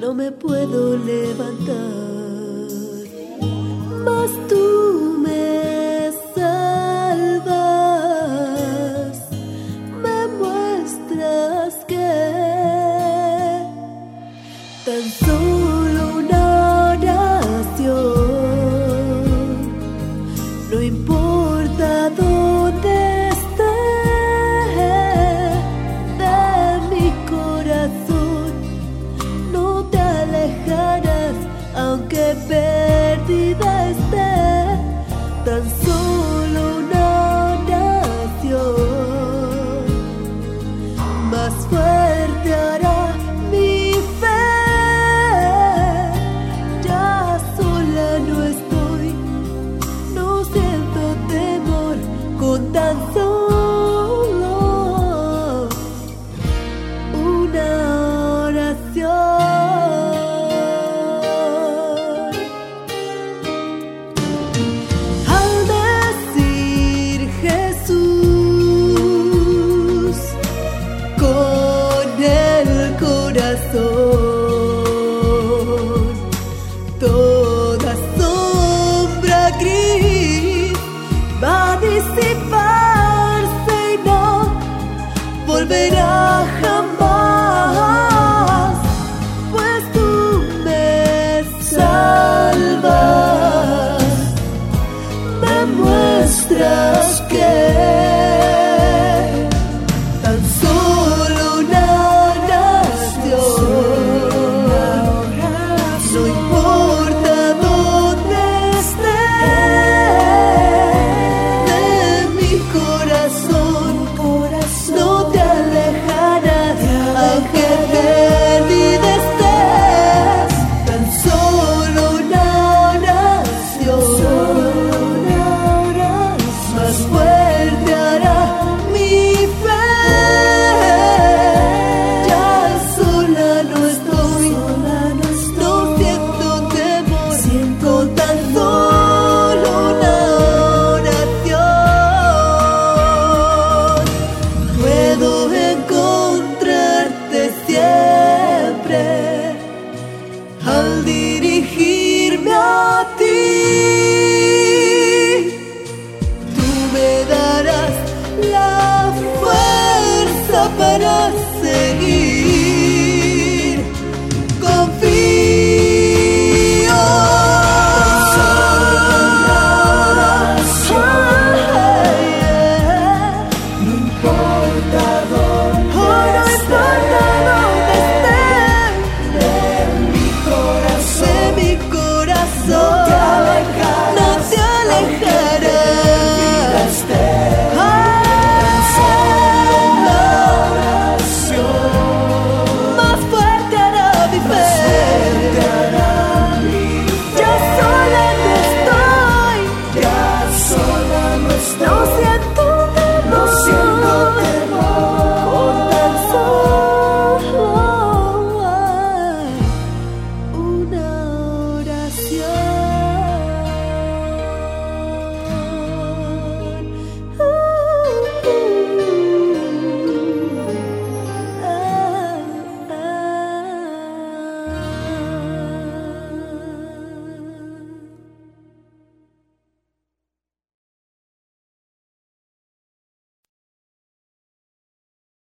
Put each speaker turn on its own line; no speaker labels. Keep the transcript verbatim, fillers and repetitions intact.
no me puedo levantar, mas tú me salvas, me muestras que tan solo una oración, no importa dónde esté, de mi corazón no te alejarás, aunque perdida esté. Tan solo una oración más fuerte hará mi fe. Ya sola no estoy, no siento temor, con tan solo una oración. Al decir Jesús con el corazón, toda sombra gris va a disiparse y no volverá jamás, pues tú me salvas, me muestras que tan solo una oración, no importa dónde esté, de mi corazón no te alejarás, aunque perdida estés. Tan solo una oración más fuerte hará mi fe. Ya sola no estoy, no siento temor, con tan solo una oración puedo encontrarte siempre. Al dirigirme a ti, tú me darás la fuerza para seguir.